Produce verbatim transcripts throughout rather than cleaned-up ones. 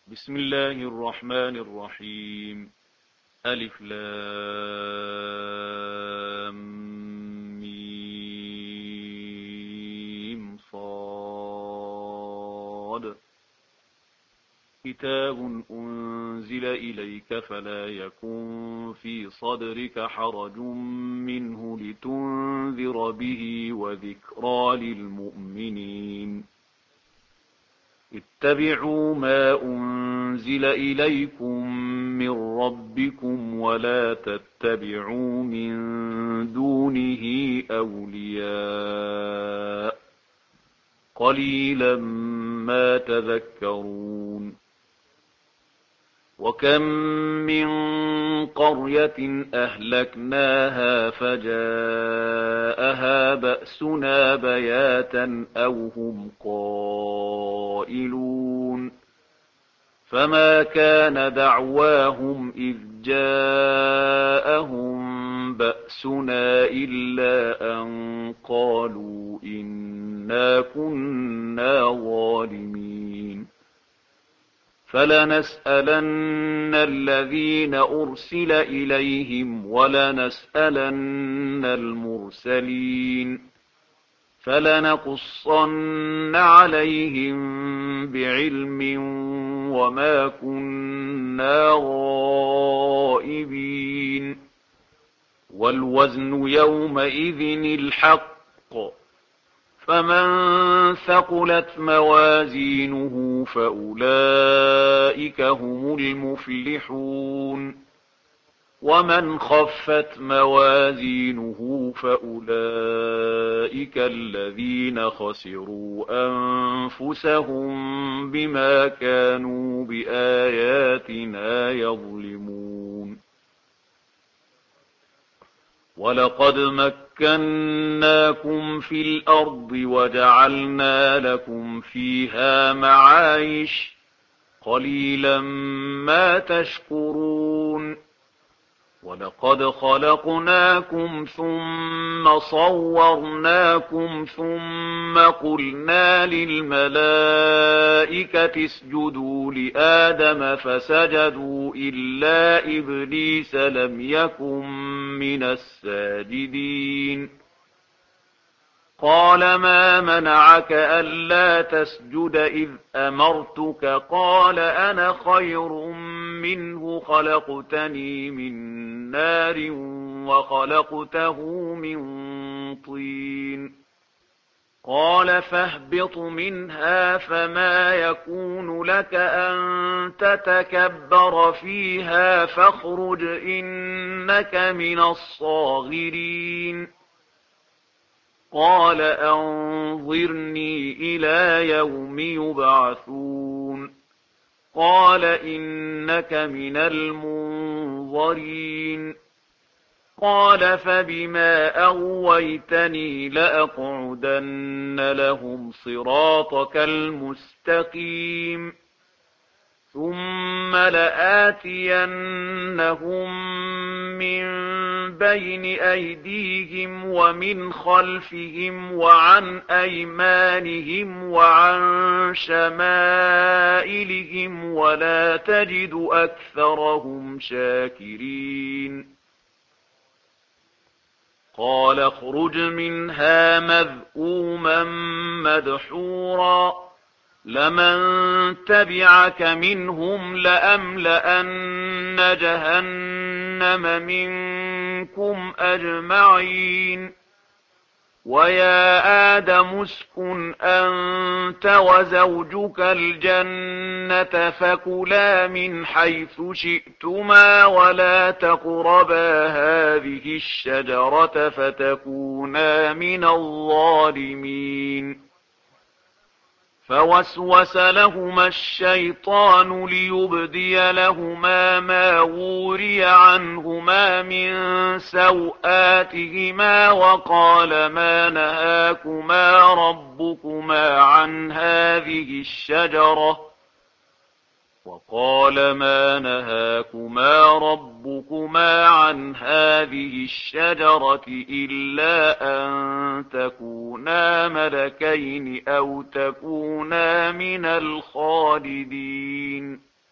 بسم الله الرحمن الرحيم. ألف لام ميم صاد. كتاب أنزل إليك فلا يكن في صدرك حرج منه لتنذر به وذكرى للمؤمنين. اتبعوا ما أنزل إليكم من ربكم ولا تتبعوا من دونه أولياء قليلا ما تذكرون. وكم من قرية أهلكناها فجاءها بأسنا بياتا أو هم قائلون. فما كان دعواهم إذ جاءهم بأسنا إلا أن قالوا إنا كنا ظالمين. فلنسألن الذين أرسل إليهم ولنسألن المرسلين. فلنقصن عليهم بعلم وما كنا غائبين. والوزن يومئذ الحق. فمن ثقلت موازينه فأولئك هم المفلحون. ومن خفت موازينه فأولئك الذين خسروا أنفسهم بما كانوا بآياتنا يظلمون. ولقد مكناكم في الأرض وجعلنا لكم فيها معايش قليلا ما تشكرون. ولقد خلقناكم ثم صورناكم ثم قلنا للملائكة اسجدوا لآدم فسجدوا إلا إبليس لم يكن من الساجدين. قال ما منعك ألا تسجد إذ أمرتك؟ قال أنا خير منه خلقتني من نار وخلقته من طين. قال فاهبط منها فما يكون لك أن تتكبر فيها فاخرج إنك من الصاغرين. قال أنظرني إلى يوم يبعثون. قال إنك من المنظرين. قال فبما أغويتني لأقعدن لهم صراطك المستقيم ثم لآتينهم من بين أيديهم ومن خلفهم وعن أيمانهم وعن شمائلهم ولا تجد أكثرهم شاكرين. قال اخرج منها مذءوما مدحورا لمن تبعك منهم لأملأن جهنم منكم أجمعين. ويا آدم اسكن أنت وزوجك الجنة فكلا من حيث شئتما ولا تقربا هذه الشجرة فتكونا من الظالمين. فوسوس لهما الشيطان ليبدي لهما ما وري عنهما من سوآتهما وقال ما نهاكما ربكما عن هذه الشجرة وقال ما نهاكما ربكما عن هذه الشجرة إلا أن تكونا ملكين أو تكونا من الخالدين.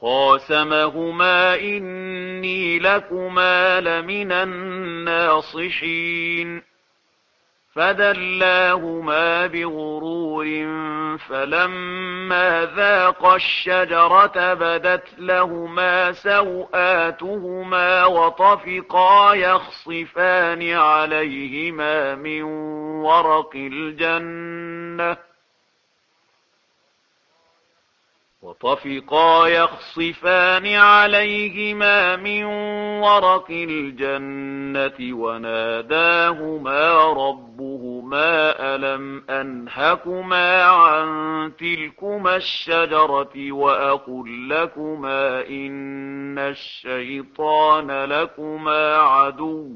وقاسمهما إني لكما لمن الناصحين فدلاهما بغرور فلما ذاقا الشجرة بدت لهما سوآتهما وطفقا يخصفان عليهما من ورق الجنة وطفقا يخصفان عليهما من ورق الجنة وناداهما ربهما ألم أنهكما عن تلكما الشجرة وأقل لكما إن الشيطان لكما عدو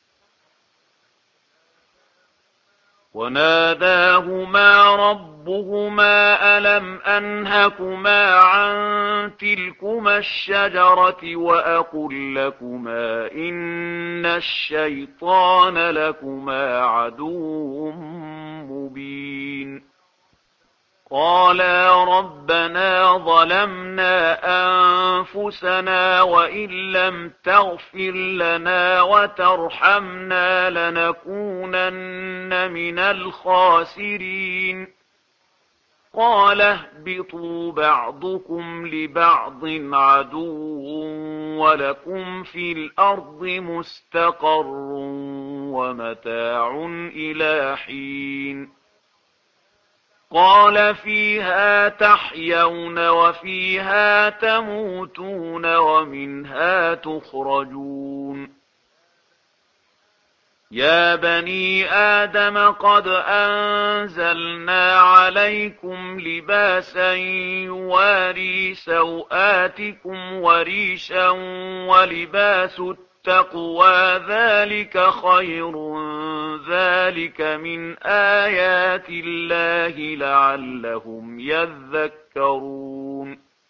وناداهما ربهما ألم أنهكما عن تلكما الشجرة وأقل لكما إن الشيطان لكما عدو مبين قالا ربنا ظلمنا أنفسنا وإن لم تغفر لنا وترحمنا لنكونن من الخاسرين قال اهبطوا بعضكم لبعض عدو ولكم في الأرض مستقر ومتاع إلى حين قال فيها تحيون وفيها تموتون ومنها تخرجون يا بني آدم قد أنزلنا عليكم لباسا يواري سوآتكم وريشا ولباس التقوى ذلك خير ذلك من آيات الله لعلهم يذكرون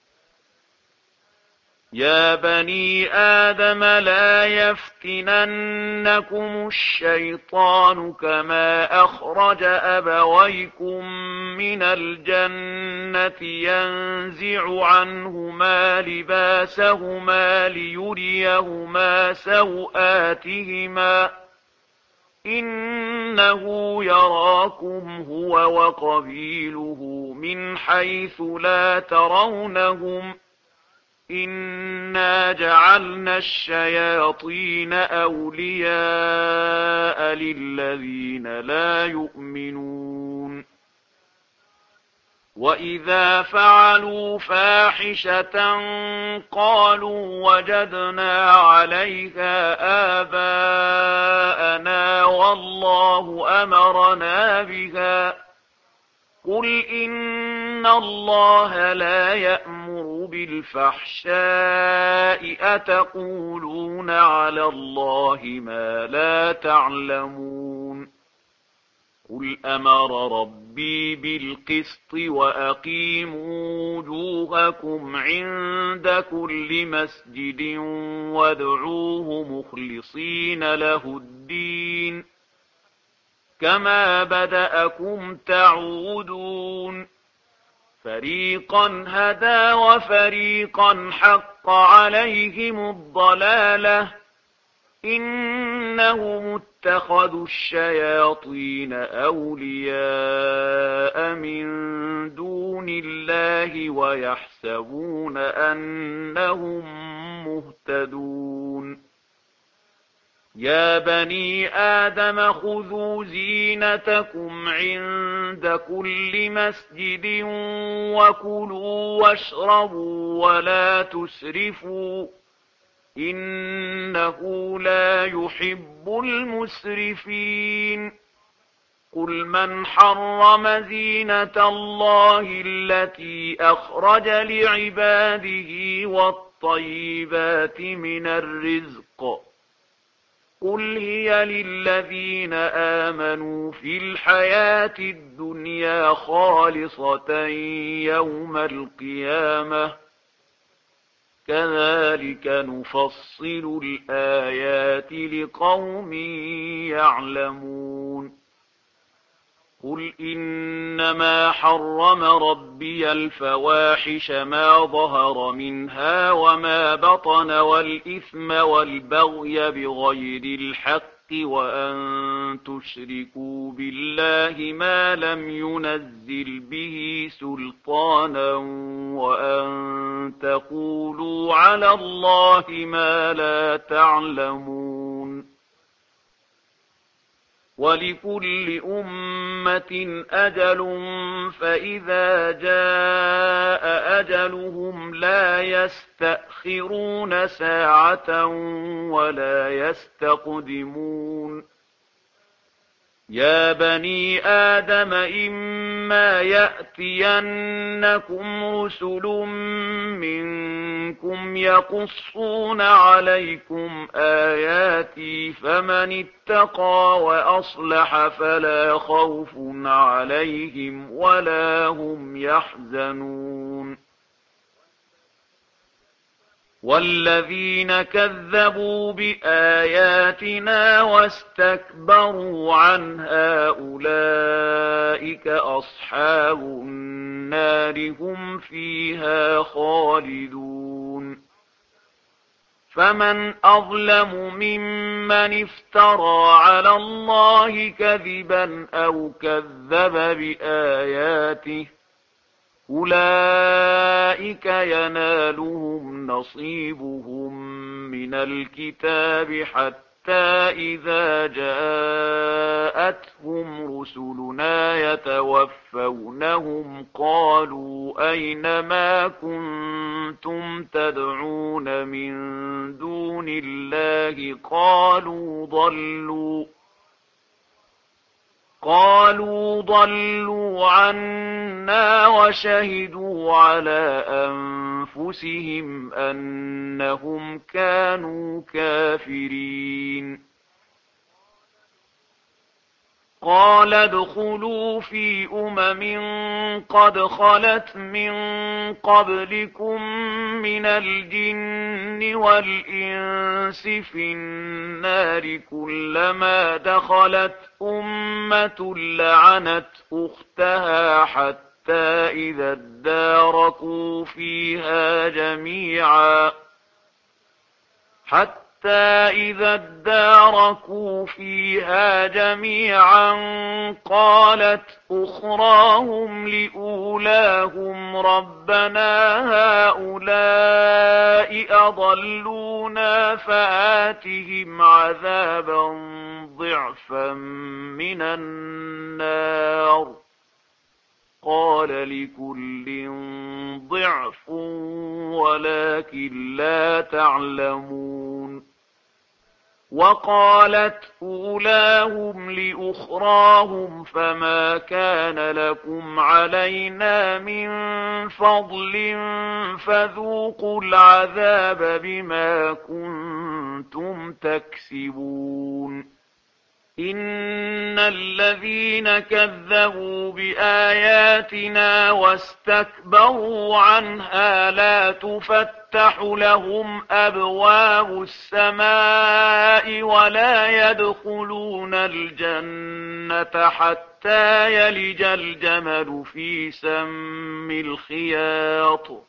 يا بني آدم لا يفتننكم الشيطان كما أخرج أبويكم من الجنة ينزع عنهما لباسهما ليريهما سوآتهما إنه يراكم هو وقبيله من حيث لا ترونهم إنا جعلنا الشياطين أولياء للذين لا يؤمنون وإذا فعلوا فاحشة قالوا وجدنا عليها آباءنا والله أمرنا بها قل إن الله لا يأمر بالفحشاء أتقولون على الله ما لا تعلمون قل أمر ربي بالقسط وأقيموا وجوهكم عند كل مسجد وادعوه مخلصين له الدين كما بدأكم تعودون فريقا هدى وفريقا حق عليهم الضلالة إنهم اتخذوا الشياطين أولياء من دون الله ويحسبون أنهم مهتدون يا بني آدم خذوا زينتكم عند كل مسجد وكلوا واشربوا ولا تسرفوا إنه لا يحب المسرفين قل من حرم زينة الله التي أخرج لعباده والطيبات من الرزق قل هي للذين آمنوا في الحياة الدنيا خالصة يوم القيامة كذلك نفصل الآيات لقوم يعلمون قل إنما حرم ربي الفواحش ما ظهر منها وما بطن والإثم والبغي بغير الحق وأن تشركوا بالله ما لم ينزل به سلطانا وأن تقولوا على الله ما لا تعلمون ولكل أمة أجل فإذا جاء أجلهم لا يستأخرون ساعة ولا يستقدمون يا بني آدم إما يأتينكم رسل منكم يقصون عليكم آياتي فمن اتقى وأصلح فلا خوف عليهم ولا هم يحزنون والذين كذبوا بآياتنا واستكبروا عنها أولئك أصحاب النار هم فيها خالدون فمن أظلم ممن افترى على الله كذبا أو كذب بآياته أولئك ينالهم نصيبهم من الكتاب حتى إذا جاءتهم رسلنا يتوفونهم قالوا أين ما كنتم تدعون من دون الله قالوا ضلوا قالوا ضلوا عنا وشهدوا على أنفسهم أنهم كانوا كافرين قال ادخلوا في أمم قد خلت من قبلكم من الجن والإنس في النار كلما دخلت أمة لعنت أختها حتى إذا اداركوا فيها جميعا حتى إذا اداركوا فيها جميعا قالت أخراهم لأولاهم ربنا هؤلاء أضلونا فآتهم عذابا ضعفا من النار قال لكل ضعف ولكن لا تعلمون وقالت أولاهم لأخراهم فما كان لكم علينا من فضل فذوقوا العذاب بما كنتم تكسبون إن الذين كذبوا بآياتنا واستكبروا عنها لا تفتح لهم أبواب السماء ولا يدخلون الجنة حتى يلج الجمل في سم الخياط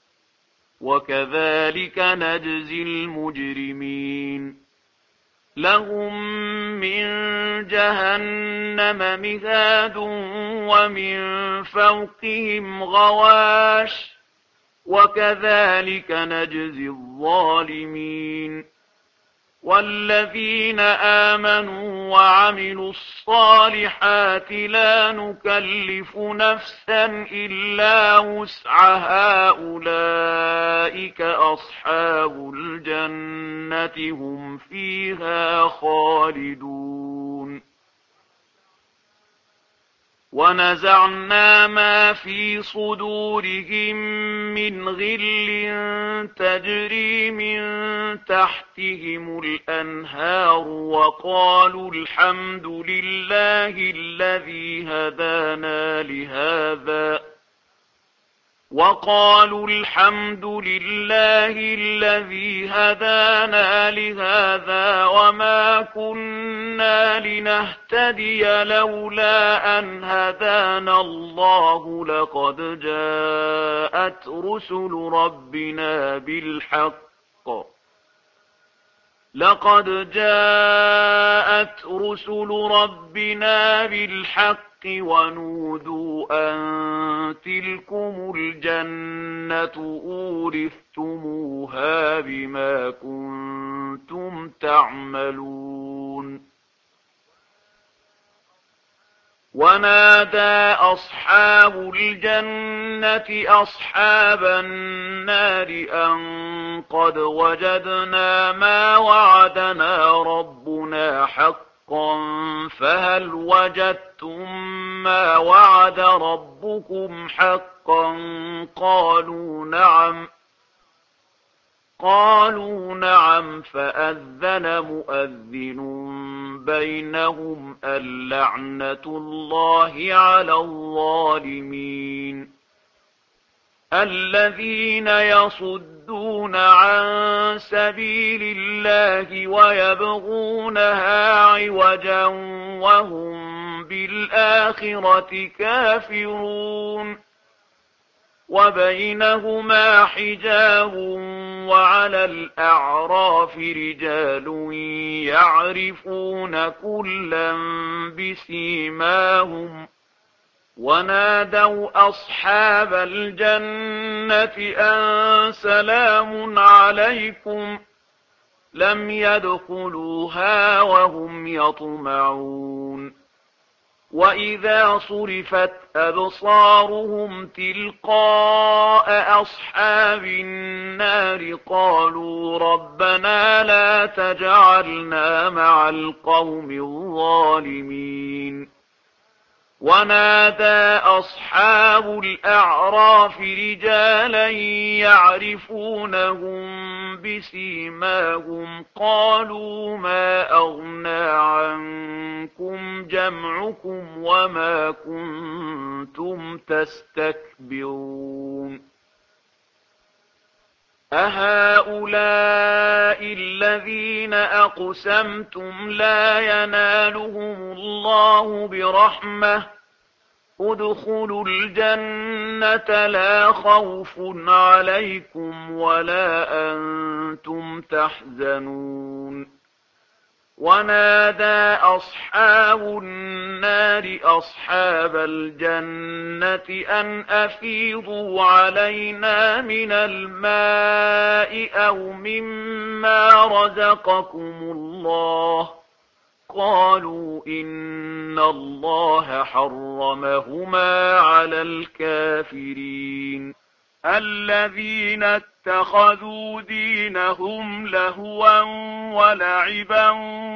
وكذلك نجزي المجرمين لهم من جهنم مهاد ومن فوقهم غواش وكذلك نجزي الظالمين والذين آمنوا وعملوا الصالحات لا نكلف نفسا إلا وسعها أولئك أصحاب الجنة هم فيها خالدون ونزعنا ما في صدورهم من غل تجري من تحتهم الأنهار وقالوا الحمد لله الذي هدانا لهذا وقالوا الحمد لله الذي هدانا لهذا وما كنا لنهتدي لولا أن هدانا الله لقد جاءت رسل ربنا بالحق لقد جاءت رسل ربنا بالحق ونودوا أن تلكم الجنة أورثتموها بما كنتم تعملون ونادى أصحاب الجنة أصحاب النار أن قد وجدنا ما وعدنا ربنا حقا فهل وجدتم ما وعد ربكم حقا قالوا نعم قالوا نعم فأذن مؤذن بينهم اللعنة الله على الظالمين الذين يصدون عن سبيل الله ويبغونها عوجا وهم بالآخرة كافرون وبينهما حجاب وعلى الأعراف رجال يعرفون كلا بسيماهم ونادوا أصحاب الجنة أن سلام عليكم لم يدخلوها وهم يطمعون وإذا صرفت أبصارهم تلقاء أصحاب النار قالوا ربنا لا تجعلنا مع القوم الظالمين ونادى أصحاب الأعراف رجالا يعرفونهم بسيماهم قالوا ما أغنى عنكم جمعكم وما كنتم تستكبرون أهؤلاء الذين أقسمتم لا ينالهم الله برحمة ادخلوا الجنة لا خوف عليكم ولا أنتم تحزنون ونادى أصحاب النار أصحاب الجنة أن أفيضوا علينا من الماء أو مما رزقكم الله قالوا إن الله حرمهما على الكافرين الذين اتخذوا دينهم لهوا ولعبا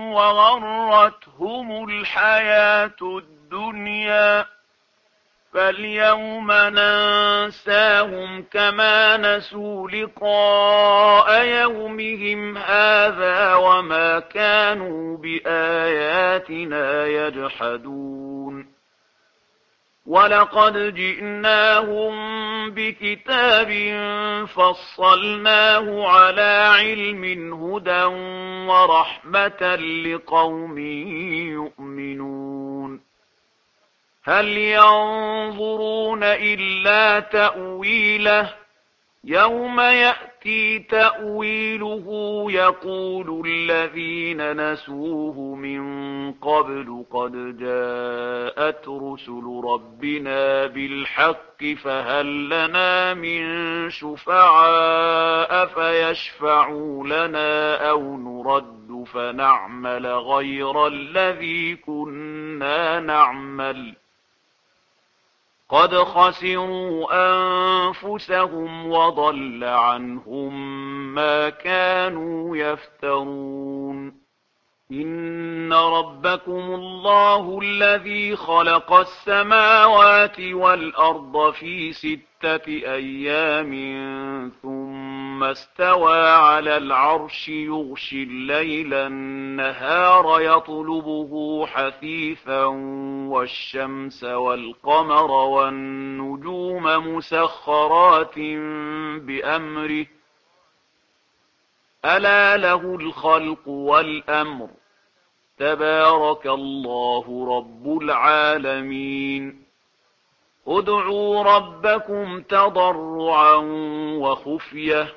وغرتهم الحياة الدنيا فاليوم ننساهم كما نسوا لقاء يومهم هذا وما كانوا بآياتنا يجحدون ولقد جئناهم بكتاب فصلناه على علم هدى ورحمة لقوم يؤمنون هل ينظرون إلا تأويله يوم يأتي تأويله يقول الذين نسوه من قبل قد جاءت رسل ربنا بالحق فهل لنا من شفعاء فيشفعوا لنا أو نرد فنعمل غير الذي كنا نعمل قد خسروا أنفسهم وضل عنهم ما كانوا يفترون إن ربكم الله الذي خلق السماوات والأرض في ستة أيام ثم ثم استوى على العرش يغشي الليل النهار يطلبه حثيثا والشمس والقمر والنجوم مسخرات بأمره ألا له الخلق والأمر تبارك الله رب العالمين ادعوا ربكم تضرعا وخفية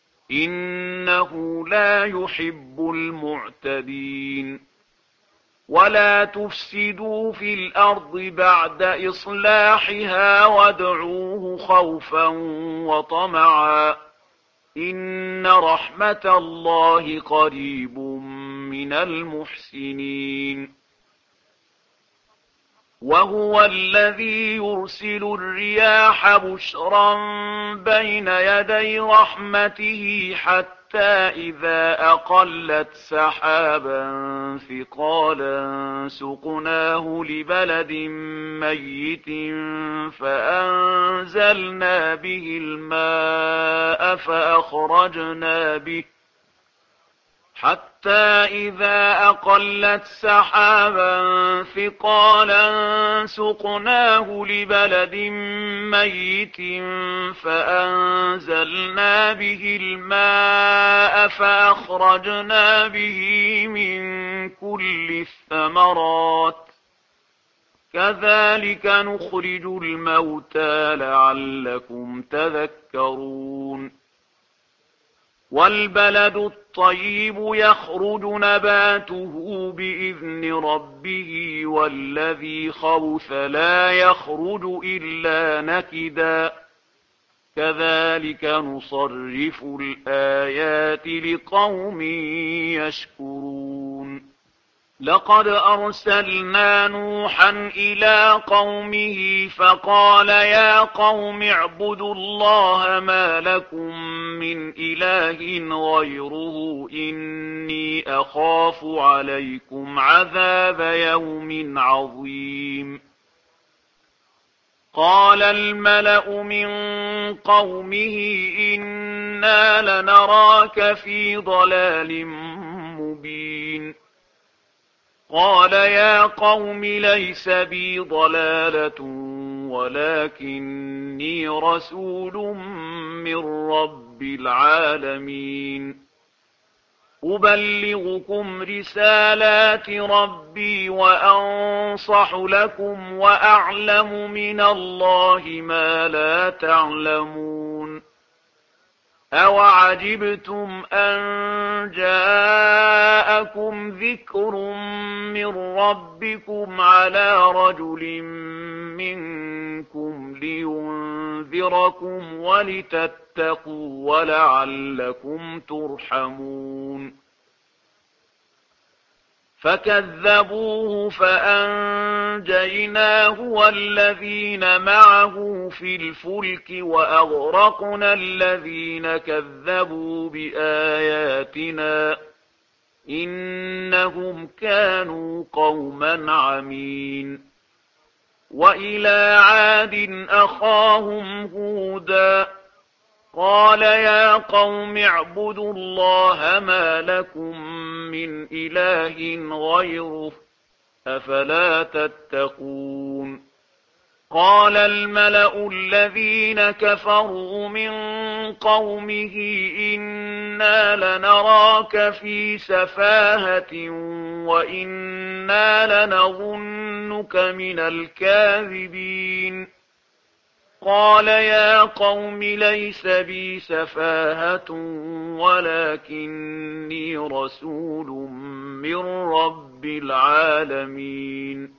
إنه لا يحب المعتدين ولا تفسدوا في الأرض بعد إصلاحها وادعوه خوفا وطمعا إن رحمة الله قريب من المحسنين وهو الذي يرسل الرياح بشرا بين يدي رحمته حتى إذا أقلت سحابا ثقالا سقناه لبلد ميت فأنزلنا به الماء فأخرجنا به حتى إذا أقلت سحابا ثقالا سقناه لبلد ميت فأنزلنا به الماء فأخرجنا به من كل الثمرات كذلك نخرج الموتى لعلكم تذكرون والبلد الطيب يخرج نباته بإذن ربه والذي خبث لا يخرج إلا نكدا كذلك نصرف الآيات لقوم يشكرون لقد أرسلنا نوحا إلى قومه فقال يا قوم اعبدوا الله ما لكم من إله غيره إني أخاف عليكم عذاب يوم عظيم قال الملأ من قومه إنا لنراك في ضلال مبين قال يا قوم ليس بي ضلالة ولكني رسول من رب العالمين أبلغكم رسالات ربي وأنصح لكم وأعلم من الله ما لا تعلمون أوعجبتم أن جاءكم ذكر من ربكم على رجل منكم لينذركم ولتتقوا ولعلكم ترحمون فكذبوه فأنجيناه والذين معه في الفلك وأغرقنا الذين كذبوا بآياتنا إنهم كانوا قوما عمين وإلى عاد أخاهم هودا قال يا قوم اعبدوا الله ما لكم من إله غيره أفلا تتقون قال الملأ الذين كفروا من قومه إنا لنراك في سفاهة وإنا لنظنك من الكاذبين قال يا قوم ليس بي سفاهة ولكني رسول من رب العالمين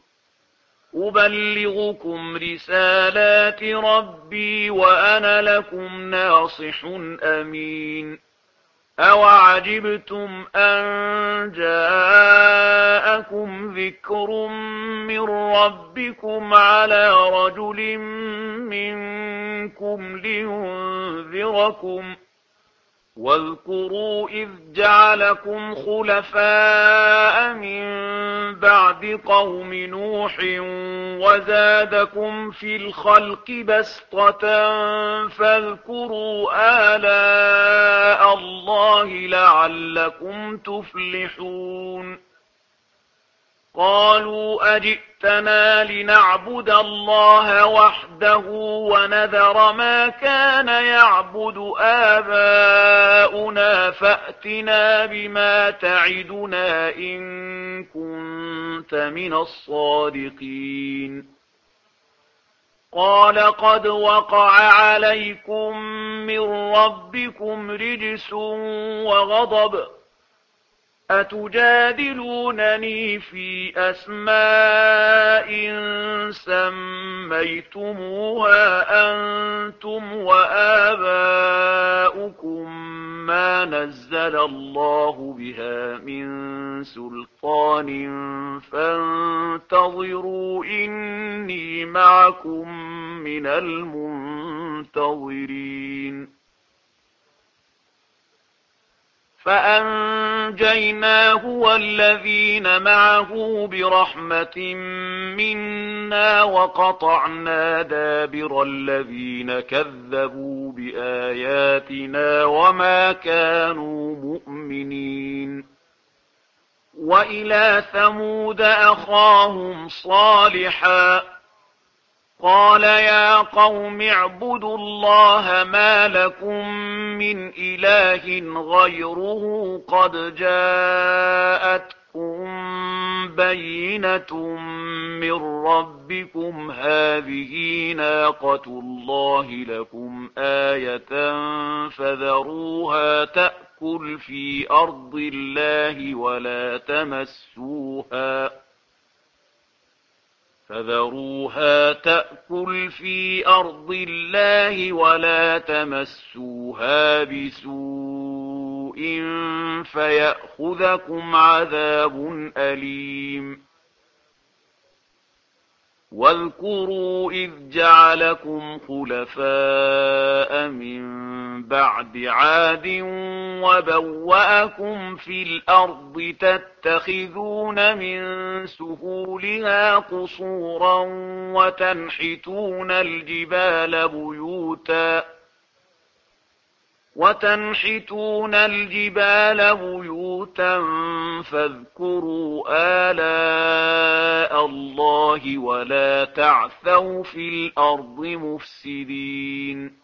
أبلغكم رسالات ربي وأنا لكم ناصح أمين أوعجبتم أن جاءكم ذكر من ربكم على رجل منكم لينذركم واذكروا إذ جعلكم خلفاء من بعد قوم نوح وزادكم في الخلق بسطة فاذكروا آلاء الله لعلكم تفلحون قالوا أجئتنا لنعبد الله وحده ونذر ما كان يعبد آباؤنا فأتنا بما تعدنا إن كنت من الصادقين قال قد وقع عليكم من ربكم رجس وغضب أتجادلونني في أسماء سميتموها أنتم وآباؤكم ما نزل الله بها من سلطان فانتظروا إني معكم من المنتظرين فأنجيناه والذين معه برحمة منا وقطعنا دابر الذين كذبوا بآياتنا وما كانوا مؤمنين وإلى ثمود أخاهم صالحا قال يا قوم اعبدوا الله ما لكم من إله غيره قد جاءتكم بينة من ربكم هذه ناقة الله لكم آية فذروها تأكل في أرض الله ولا تمسوها فذروها تأكل في أرض الله ولا تمسوها بسوء فيأخذكم عذاب أليم واذكروا إذ جعلكم خلفاء من بعد عاد وبوأكم في الأرض تتخذون من سهولها قصورا وتنحتون الجبال بيوتا وتنحتون الجبال بيوتا فاذكروا آلاء الله ولا تعثوا في الأرض مفسدين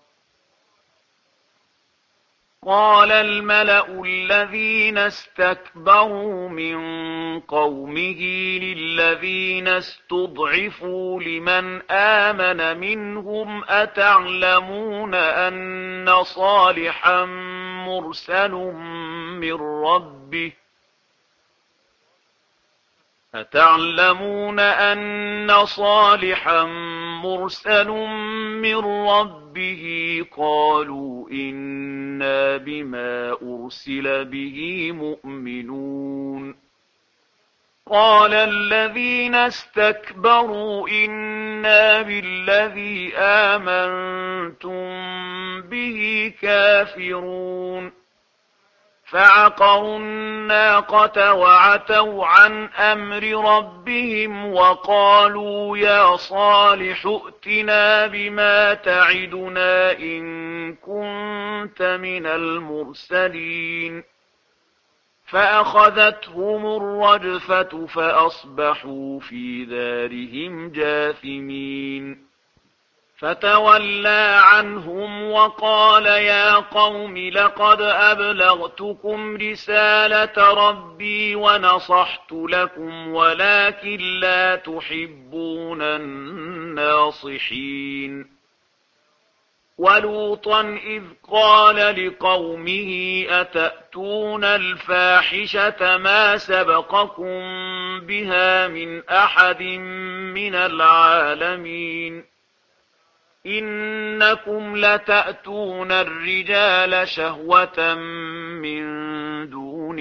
قال الملأ الذين استكبروا من قومه للذين استضعفوا لمن آمن منهم أتعلمون أن صالحا مرسل من ربه أتعلمون أن صالحا مرسل من ربه قالوا إنا بما أرسل به مؤمنون قال الذين استكبروا إنا بالذي آمنتم به كافرون فعقروا الناقة وعتوا عن أمر ربهم وقالوا يا صالح ائتنا بما تعدنا إن كنت من المرسلين فأخذتهم الرجفة فأصبحوا في دارهم جاثمين فتولى عنهم وقال يا قوم لقد أبلغتكم رسالة ربي ونصحت لكم ولكن لا تحبون الناصحين ولوطا إذ قال لقومه أتأتون الفاحشة ما سبقكم بها من أحد من العالمين إنكم لتأتون الرجال شهوة من دون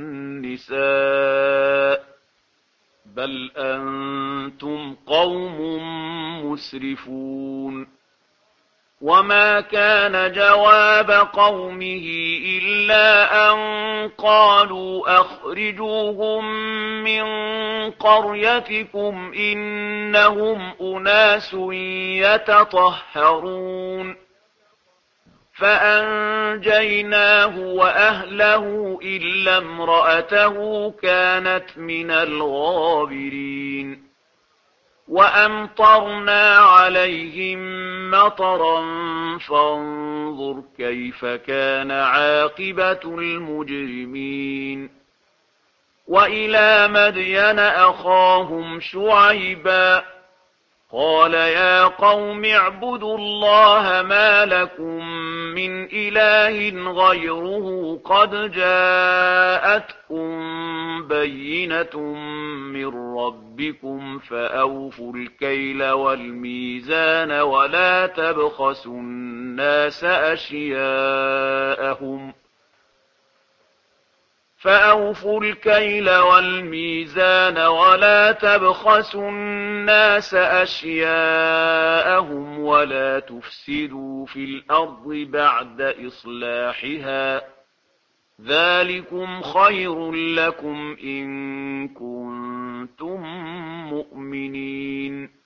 النساء بل أنتم قوم مسرفون وما كان جواب قومه إلا أن قالوا أخرجوهم من قريتكم إنهم أناس يتطهرون فأنجيناه وأهله إلا امرأته كانت من الغابرين وأمطرنا عليهم مطرا فانظر كيف كان عاقبة المجرمين وإلى مدين أخاهم شعيبا قال يا قوم اعبدوا الله ما لكم من إله غيره قد جاءتكم بينة من ربكم فأوفوا الكيل والميزان ولا تبخسوا الناس أشياءهم فأوفوا الكيل والميزان ولا تبخسوا الناس أشياءهم ولا تفسدوا في الأرض بعد إصلاحها ذلكم خير لكم إن كنتم مؤمنين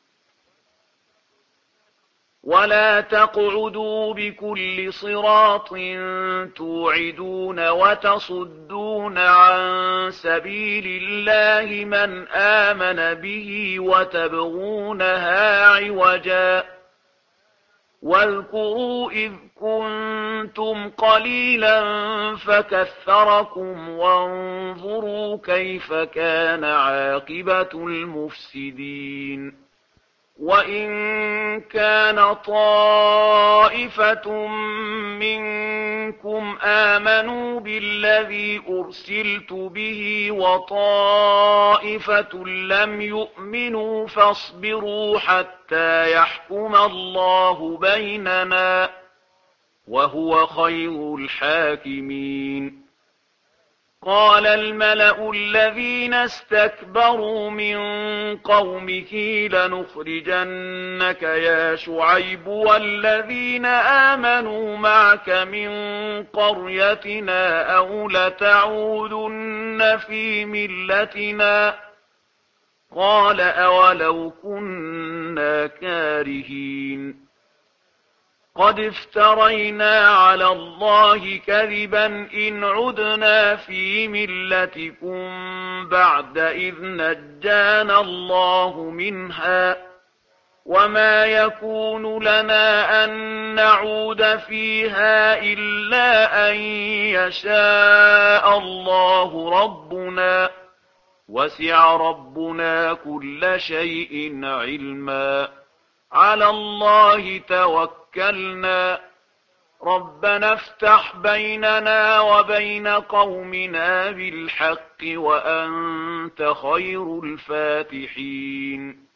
ولا تقعدوا بكل صراط توعدون وتصدون عن سبيل الله من آمن به وتبغونها عوجا واذكروا إذ كنتم قليلا فكثركم وانظروا كيف كان عاقبة المفسدين وإن كان طائفة منكم آمنوا بالذي أرسلت به وطائفة لم يؤمنوا فاصبروا حتى يحكم الله بيننا وهو خير الحاكمين قال الملأ الذين استكبروا من قومه لنخرجنك يا شعيب والذين آمنوا معك من قريتنا أو لتعودن في ملتنا قال أولو كنا كارهين قد افترينا على الله كذبا إن عدنا في ملتكم بعد إذ نجانا الله منها وما يكون لنا أن نعود فيها إلا أن يشاء الله ربنا وسع ربنا كل شيء علما على الله توكلنا ربنا افتح بيننا وبين قومنا بالحق وأنت خير الفاتحين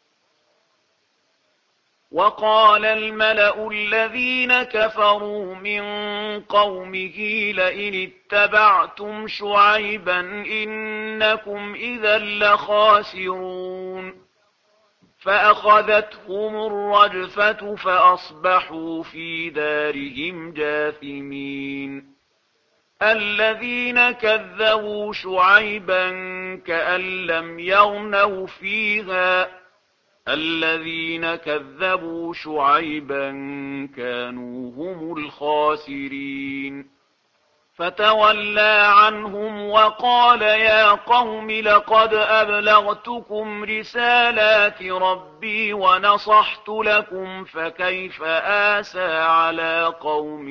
وقال الملأ الذين كفروا من قومه لئن اتبعتم شعيبا إنكم إذا لخاسرون فأخذتهم الرجفة فأصبحوا في دارهم جاثمين الذين كذبوا شعيبا كأن لم يغنوا فيها الذين كذبوا شعيبا كانوا هم الخاسرين فتولى عنهم وقال يا قوم لقد أبلغتكم رسالات ربي ونصحت لكم فكيف آسى على قوم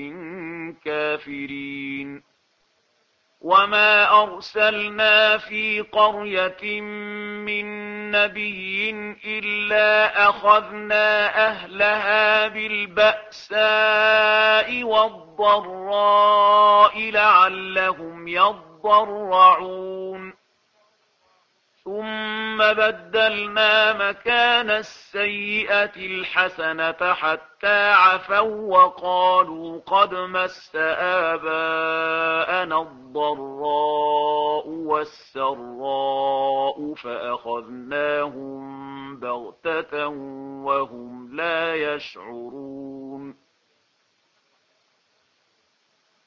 كافرين وما أرسلنا في قرية من نبي إلا أخذنا أهلها بالبأساء والضراء لعلهم يضرعون ثم بدلنا مكان السيئة الحسنة حتى عفوا وقالوا قد مس آباءنا الضراء والسراء فأخذناهم بغتة وهم لا يشعرون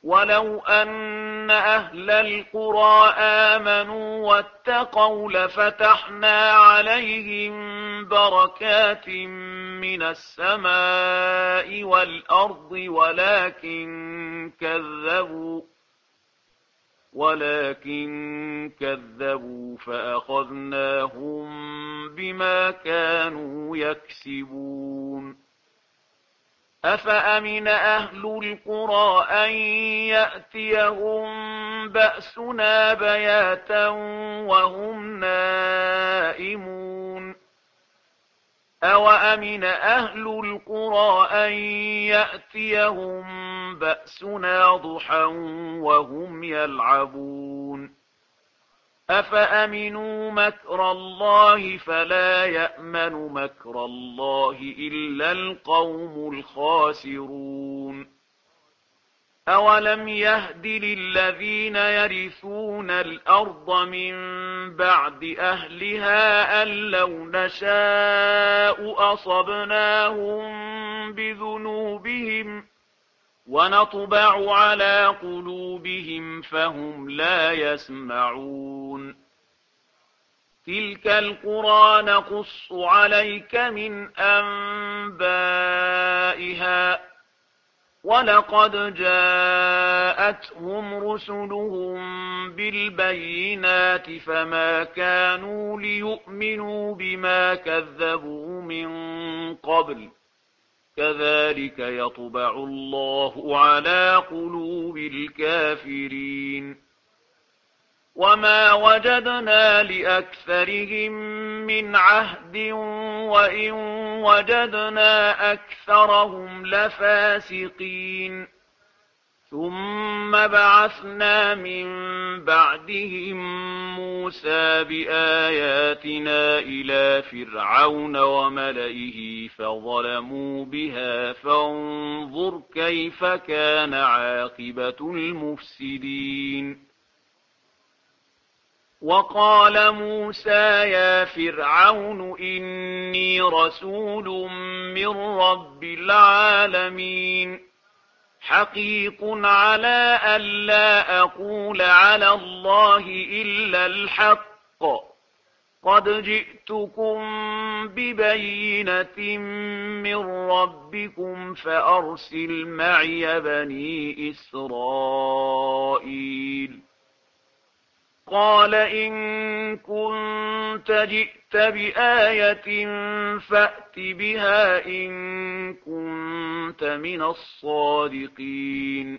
ولو أن أهل القرى آمنوا واتقوا لفتحنا عليهم بركات من السماء والأرض ولكن كذبوا ولكن كذبوا فأخذناهم بما كانوا يكسبون أفأمن أهل القرى أن يأتيهم بأسنا بياتا وهم نائمون أوأمن أهل القرى أن يأتيهم بأسنا ضحى وهم يلعبون أفأمنوا مكر الله فلا يأمن مكر الله إلا القوم الخاسرون أولم يهد للذين يرثون الأرض من بعد أهلها أن لو نشاء أصبناهم بذنوبهم ونطبع على قلوبهم فهم لا يسمعون تلك القرى نقص عليك من أنبائها ولقد جاءتهم رسلهم بالبينات فما كانوا ليؤمنوا بما كذبوا من قبل كذلك يطبع الله على قلوب الكافرين وما وجدنا لأكثرهم من عهد وإن وجدنا أكثرهم لفاسقين ثم بعثنا من بعدهم موسى بآياتنا إلى فرعون وملئه فظلموا بها فانظر كيف كان عاقبة المفسدين وقال موسى يا فرعون إني رسول من رب العالمين حقيق على ألا أقول على الله إلا الحق قد جئتكم ببينة من ربكم فأرسل معي بني إسرائيل قال إن كنت جئت بآية فأت بها إن كنت من الصادقين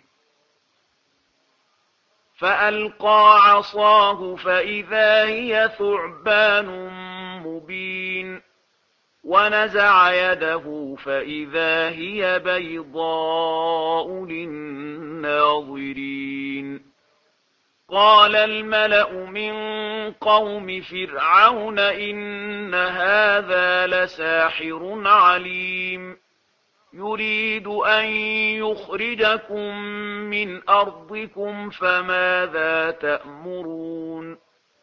فألقى عصاه فإذا هي ثعبان مبين ونزع يده فإذا هي بيضاء للناظرين قال الملأ من قوم فرعون إن هذا لساحر عليم يريد أن يخرجكم من أرضكم فماذا تأمرون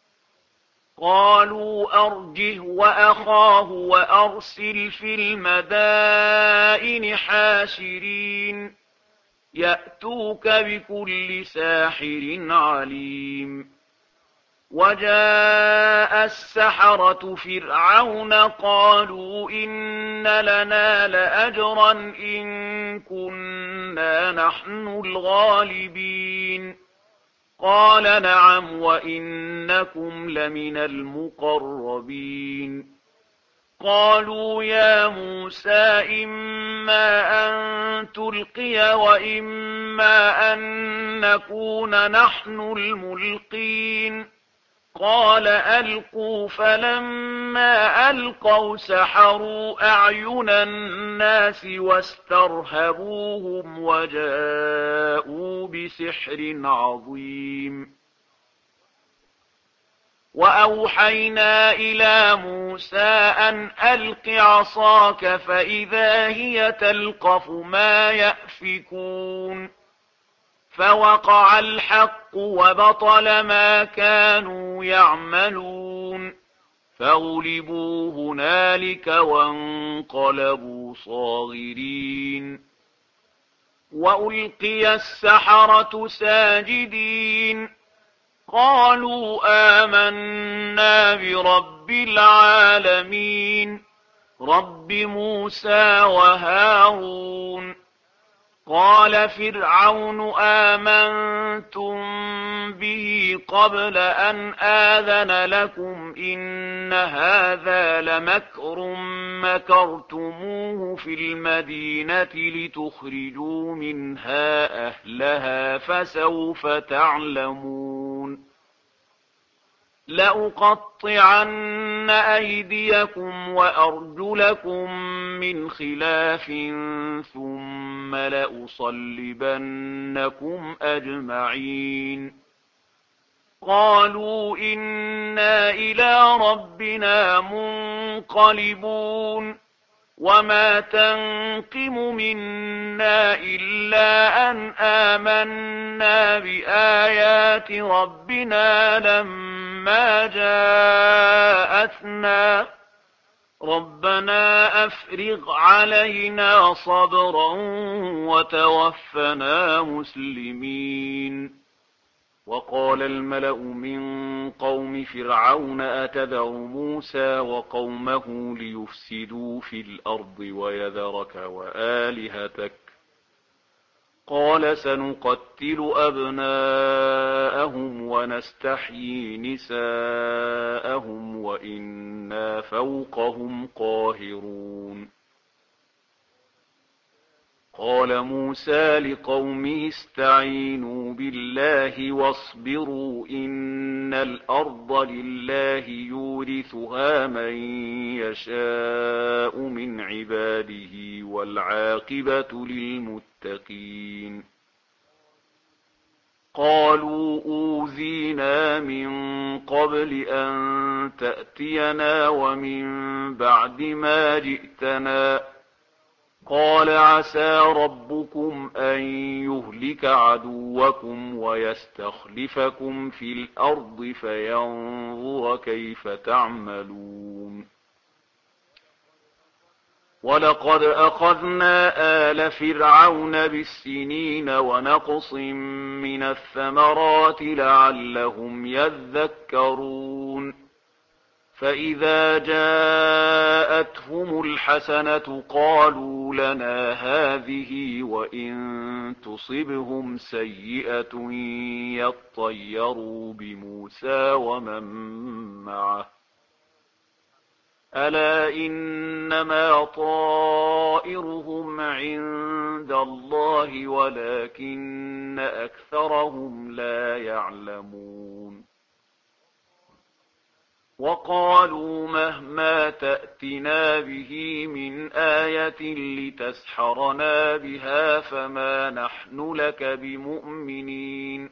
قالوا أرجه وأخاه وأرسل في المدائن حاشرين يأتوك بكل ساحر عليم وجاء السحرة فرعون قالوا إن لنا لأجرا إن كنا نحن الغالبين قال نعم وإنكم لمن المقربين قالوا يا موسى إما أن تلقي وإما أن نكون نحن الملقين قال ألقوا فلما ألقوا سحروا أعين الناس واسترهبوهم وجاءوا بسحر عظيم وأوحينا إلى موسى أن ألق عصاك فإذا هي تلقف ما يأفكون فوقع الحق وبطل ما كانوا يعملون فغلبوا هنالك وانقلبوا صاغرين وألقي السحرة ساجدين قالوا آمنا برب العالمين رب موسى وهارون. قال فرعون آمنتم به قبل أن آذن لكم إن هذا لمكر مكرتموه في المدينة لتخرجوا منها أهلها فسوف تعلمون. لأقطعن أيديكم وأرجلكم من خلاف ثم لأصلبنكم أجمعين. قالوا إنا إلى ربنا منقلبون وما تنقم منا إلا أن آمنا بآيات ربنا لما جاءتنا ربنا أفرغ علينا صبرا وتوفنا مسلمين. وقال الملأ من قوم فرعون أتذر موسى وقومه ليفسدوا في الأرض ويذرك وآلهتك قال سنقتل أبناءهم ونستحيي نساءهم وإنا فوقهم قاهرون. قال موسى لقومه استعينوا بالله واصبروا إن الأرض لله يورثها من يشاء من عباده والعاقبة للمتقين. قالوا أوذينا من قبل أن تأتينا ومن بعد ما جئتنا قال عسى ربكم أن يهلك عدوكم ويستخلفكم في الأرض فينظر كيف تعملون. ولقد أخذنا آل فرعون بالسنين ونقص من الثمرات لعلهم يذكرون. فإذا جاءتهم الحسنة قالوا لنا هذه وإن تصبهم سيئة يطيروا بموسى ومن معه ألا إنما طائرهم عند الله ولكن أكثرهم لا يعلمون. وقالوا مهما تأتنا به من آية لتسحرنا بها فما نحن لك بمؤمنين.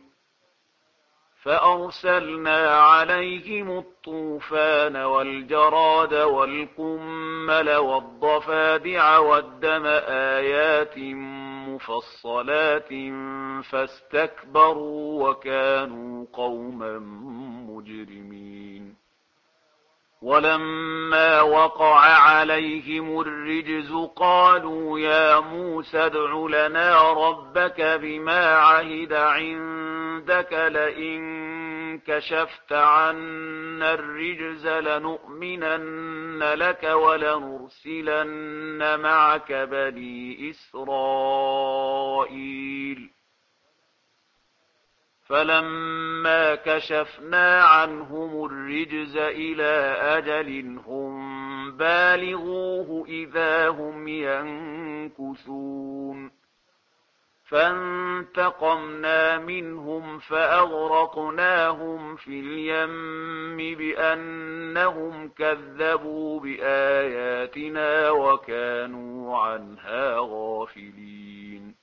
فأرسلنا عليهم الطوفان والجراد والقمل والضفادع والدم آيات مفصلات فاستكبروا وكانوا قوما مجرمين. ولما وقع عليهم الرجز قالوا يا موسى ادع لنا ربك بما عهد عندك لئن كشفت عنا الرجز لنؤمنن لك ولنرسلن معك بني إسرائيل. فلما كشفنا عنهم الرجز إلى أجل هم بالغوه إذا هم ينكثون. فانتقمنا منهم فأغرقناهم في اليم بأنهم كذبوا بآياتنا وكانوا عنها غافلين.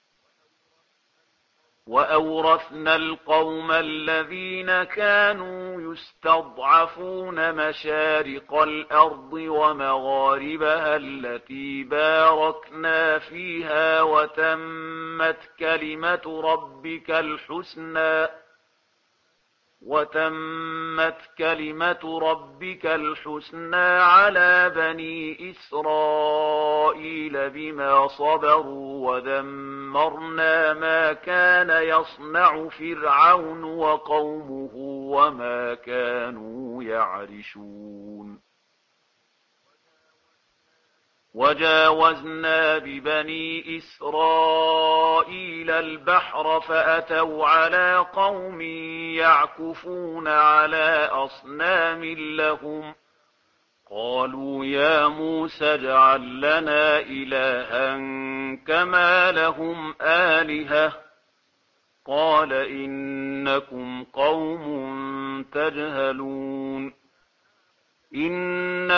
وأورثنا القوم الذين كانوا يستضعفون مشارق الأرض ومغاربها التي باركنا فيها وتمت كلمة ربك الحسنى وتمت كلمة ربك الحسنى على بني إسرائيل بما صبروا ودمرنا ما كان يصنع فرعون وقومه وما كانوا يعرشون وجاوزنا ببني إسرائيل البحر فأتوا على قوم يعكفون على أصنام لهم قالوا يا موسى اجعل لنا إلها كما لهم آلهة قال إنكم قوم تجهلون إن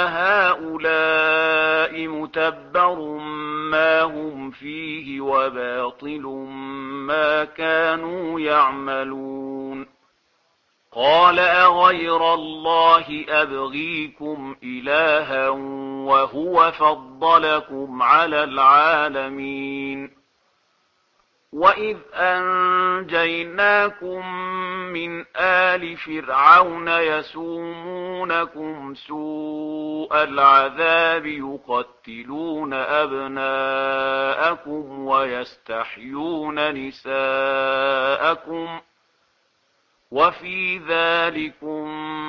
هؤلاء متبر ما هم فيه وباطل ما كانوا يعملون قال أغير الله أبغيكم إلها وهو فضلكم على العالمين وإذ أنجيناكم من آل فرعون يسومونكم سوء العذاب يقتلون أبناءكم ويستحيون نساءكم وفي ذلكم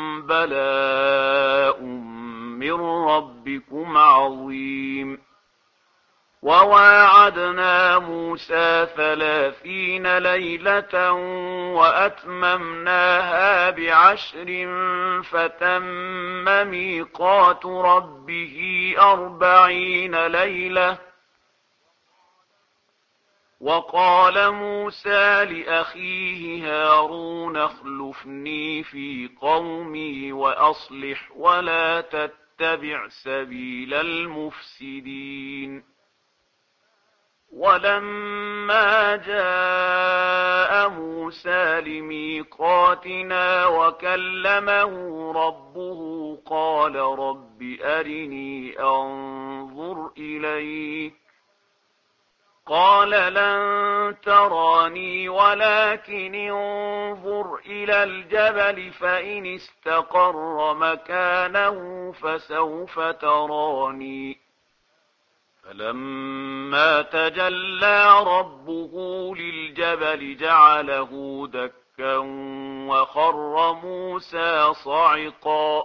بلاء من ربكم عظيم وواعدنا موسى ثلاثين ليلة وأتممناها بعشر فتم ميقات ربه أربعين ليلة وقال موسى لأخيه هارون اخلفني في قومي وأصلح ولا تتبع سبيل المفسدين ولما جاء موسى لميقاتنا وكلمه ربه قال رب أرني أنظر إليك قال لن تراني ولكن انظر إلى الجبل فإن استقر مكانه فسوف تراني فلما تجلى ربه للجبل جعله دكا وخر موسى صعقا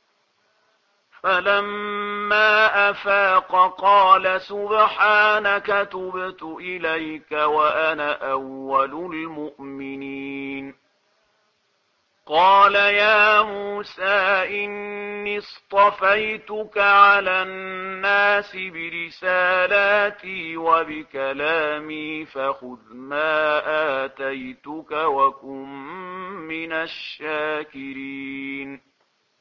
فلما أفاق قال سبحانك تبت إليك وأنا أول المؤمنين قال يا موسى إني اصطفيتك على الناس برسالاتي وبكلامي فخذ ما آتيتك وكن من الشاكرين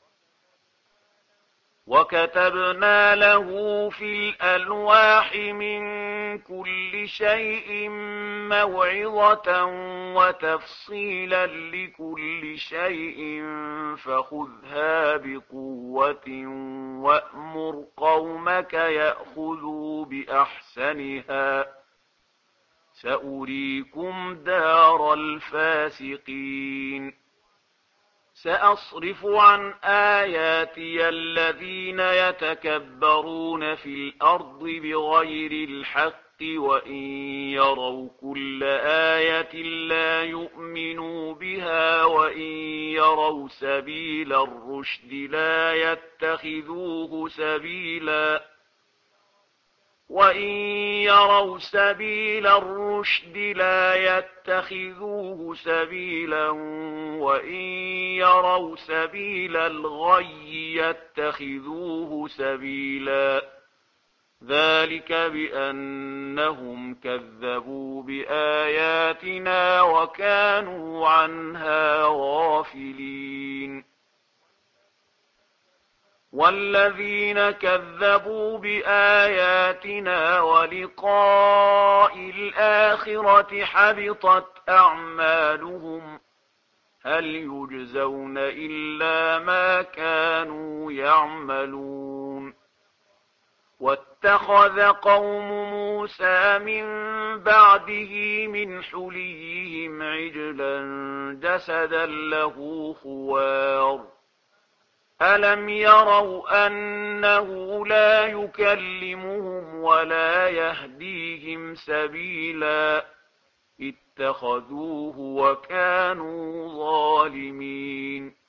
وكتبنا له في الألواح من كل شيء موعظة وتفصيلا لكل شيء فخذها بقوة وأمر قومك يأخذوا بأحسنها سأريكم دار الفاسقين سأصرف عن آياتي الذين يتكبرون في الأرض بغير الحق وإن يروا كل آية لا يؤمنوا بها وإن يروا سبيل الرشد لا يتخذوه سبيلا وإن يروا سبيل الرشد لا يتخذوه سبيلا وإن يروا سبيل الغي يتخذوه سبيلا ذلك بأنهم كذبوا بآياتنا وكانوا عنها غافلين والذين كذبوا بآياتنا ولقاء الآخرة حبطت أعمالهم هل يجزون إلا ما كانوا يعملون واتخذ قوم موسى من بعده من حليهم عجلا جسدا له خوار ألم يروا أنه لا يكلمهم ولا يهديهم سبيلا اتخذوه وكانوا ظالمين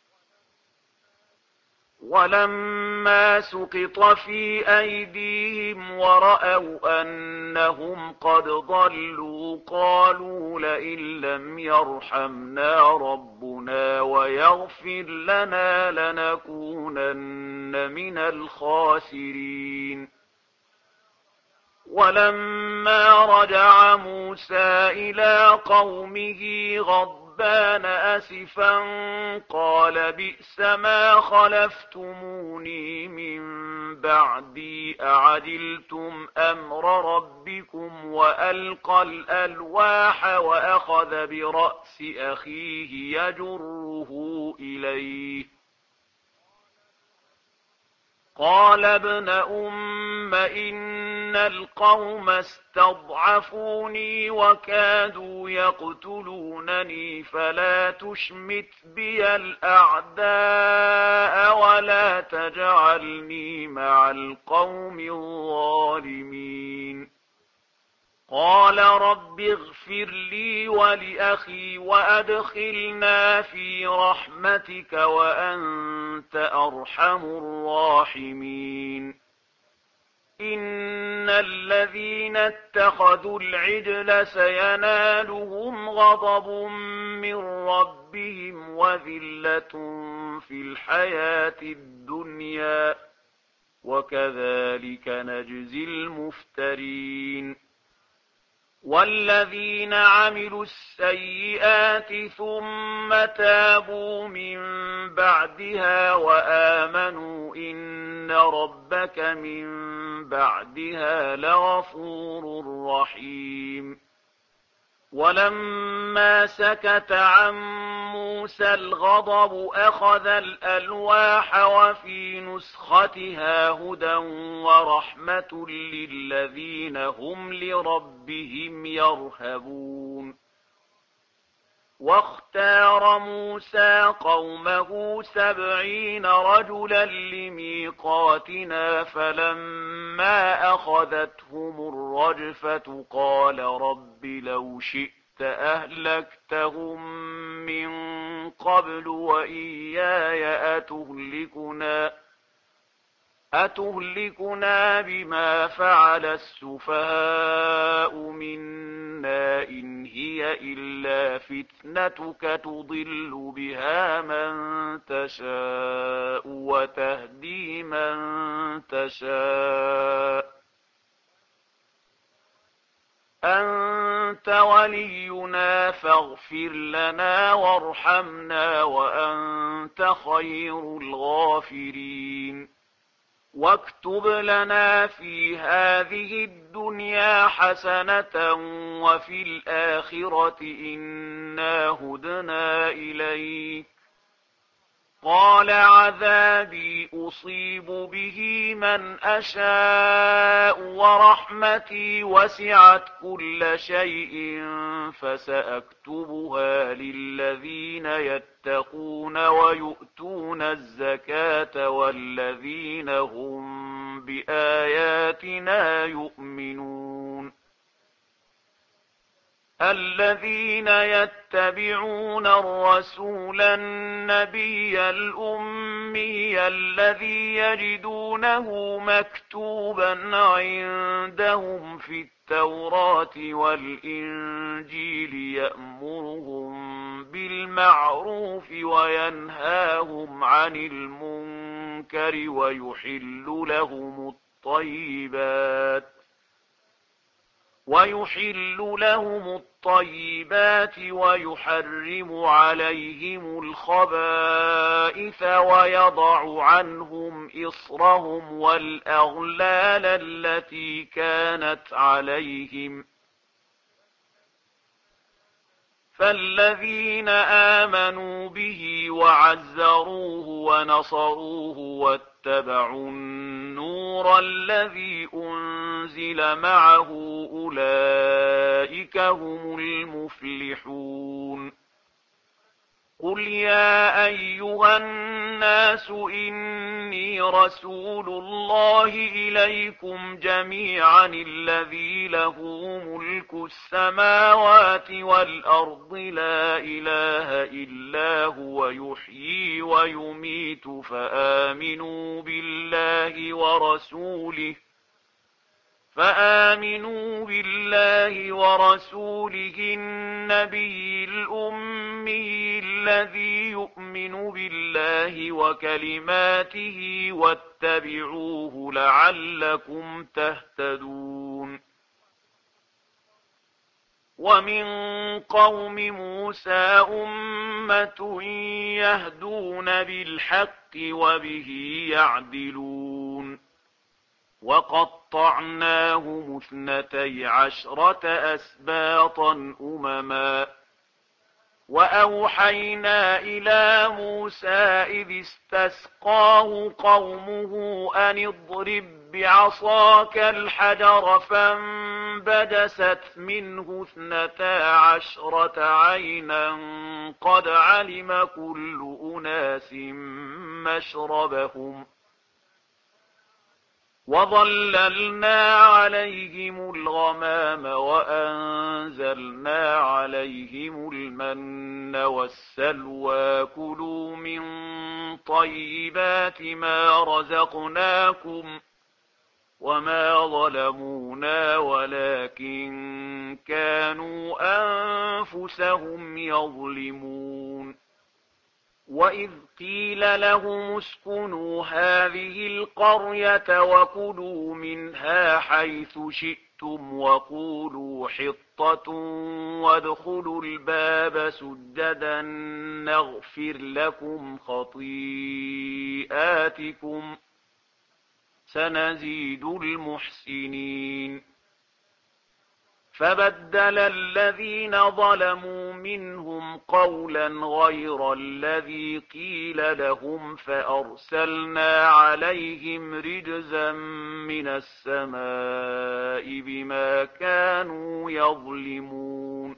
ولما سقط في أيديهم ورأوا أنهم قد ضلوا قالوا لئن لم يرحمنا ربنا ويغفر لنا لنكونن من الخاسرين ولما رجع موسى إلى قومه غضبان غضبان أسفا قال بئس ما خلفتموني من بعدي أعجلتم أمر ربكم وألقى الألواح وأخذ برأس أخيه يجره إليه قال ابن أم إن القوم استضعفوني وكادوا يقتلونني فلا تشمت بي الأعداء ولا تجعلني مع القوم الظالمين قال رب اغفر لي ولأخي وأدخلنا في رحمتك وأنت أرحم الراحمين إن الذين اتخذوا العجل سينالهم غضب من ربهم وذلة في الحياة الدنيا وكذلك نجزي المفترين والذين عملوا السيئات ثم تابوا من بعدها وآمنوا إن ربك من بعدها لغفور رحيم ولما سكت عن موسى الغضب أخذ الألواح وفي نسختها هدى ورحمة للذين هم لربهم يرهبون واختار موسى قومه سبعين رجلا لميقاتنا فلما أخذتهم الرجفة قال رب لو شئت أهلكتهم من قبل وإياي أتهلكنا أتهلكنا بما فعل السفهاء منا إن هي إلا فتنتك تضل بها من تشاء وتهدي من تشاء أنت ولينا فاغفر لنا وارحمنا وأنت خير الغافرين واكتب لنا في هذه الدنيا حسنة وفي الآخرة إنا هدنا إليك قال عذابي أصيب به من أشاء ورحمتي وسعت كل شيء فسأكتبها للذين يتقون ويؤتون الزكاة والذين هم بآياتنا يؤمنون الذين يتبعون الرسول النبي الأمي الذي يجدونه مكتوبا عندهم في التوراة والإنجيل يأمرهم بالمعروف وينهاهم عن المنكر ويحل لهم الطيبات ويحل لهم الطيبات ويحرم عليهم الخبائث ويضع عنهم إصرهم والأغلال التي كانت عليهم فالذين آمنوا به وعزروه ونصروه واتبعوا النور النور الذي أنزل معه أولئك هم المفلحون قل يا أيها الناس إني رسول الله إليكم جميعا الذي له ملك السماوات والأرض لا إله إلا هو يحيي ويميت فآمنوا بالله ورسوله فآمنوا بالله ورسوله النبي الأمي الذي يؤمن بالله وكلماته واتبعوه لعلكم تهتدون ومن قوم موسى أمة يهدون بالحق وبه يعدلون وقطعناهم اثنتي عشرة أسباطا أمما وأوحينا إلى موسى إذ استسقاه قومه أن اضرب بعصاك الحجر فانبجست منه اثنتا عشرة عينا قد علم كل أناس مشربهم وظللنا عليهم الغمام وأنزلنا عليهم المن والسلوى كلوا من طيبات ما رزقناكم وما ظلمونا ولكن كانوا أنفسهم يظلمون وإذ قيل لهم اسكنوا هذه القرية وكلوا منها حيث شئتم وقولوا حطة وادخلوا الباب سجدا نغفر لكم خطيئاتكم سنزيد المحسنين فبدل الذين ظلموا منهم قولا غير الذي قيل لهم فأرسلنا عليهم رجزا من السماء بما كانوا يظلمون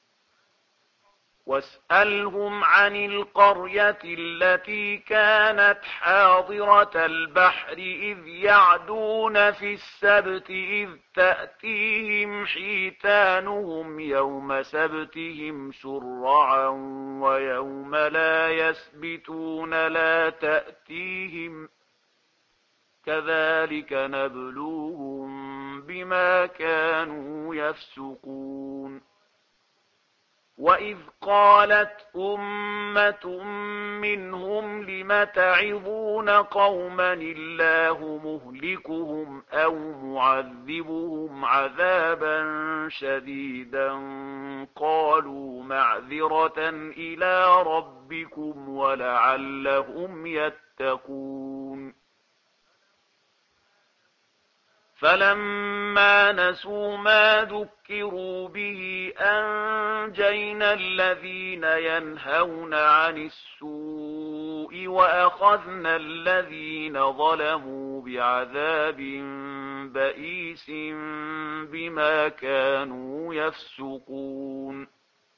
واسألهم عن القرية التي كانت حاضرة البحر إذ يعدون في السبت إذ تأتيهم حيتانهم يوم سبتهم شرعا ويوم لا يسبتون لا تأتيهم كذلك نبلوهم بما كانوا يفسقون وإذ قالت أمة منهم لم تعظون قوما الله مهلكهم أو معذبهم عذابا شديدا قالوا معذرة إلى ربكم ولعلهم يتقون فلما نسوا ما ذكروا به أنجينا الذين ينهون عن السوء وأخذنا الذين ظلموا بعذاب بئيس بما كانوا يفسقون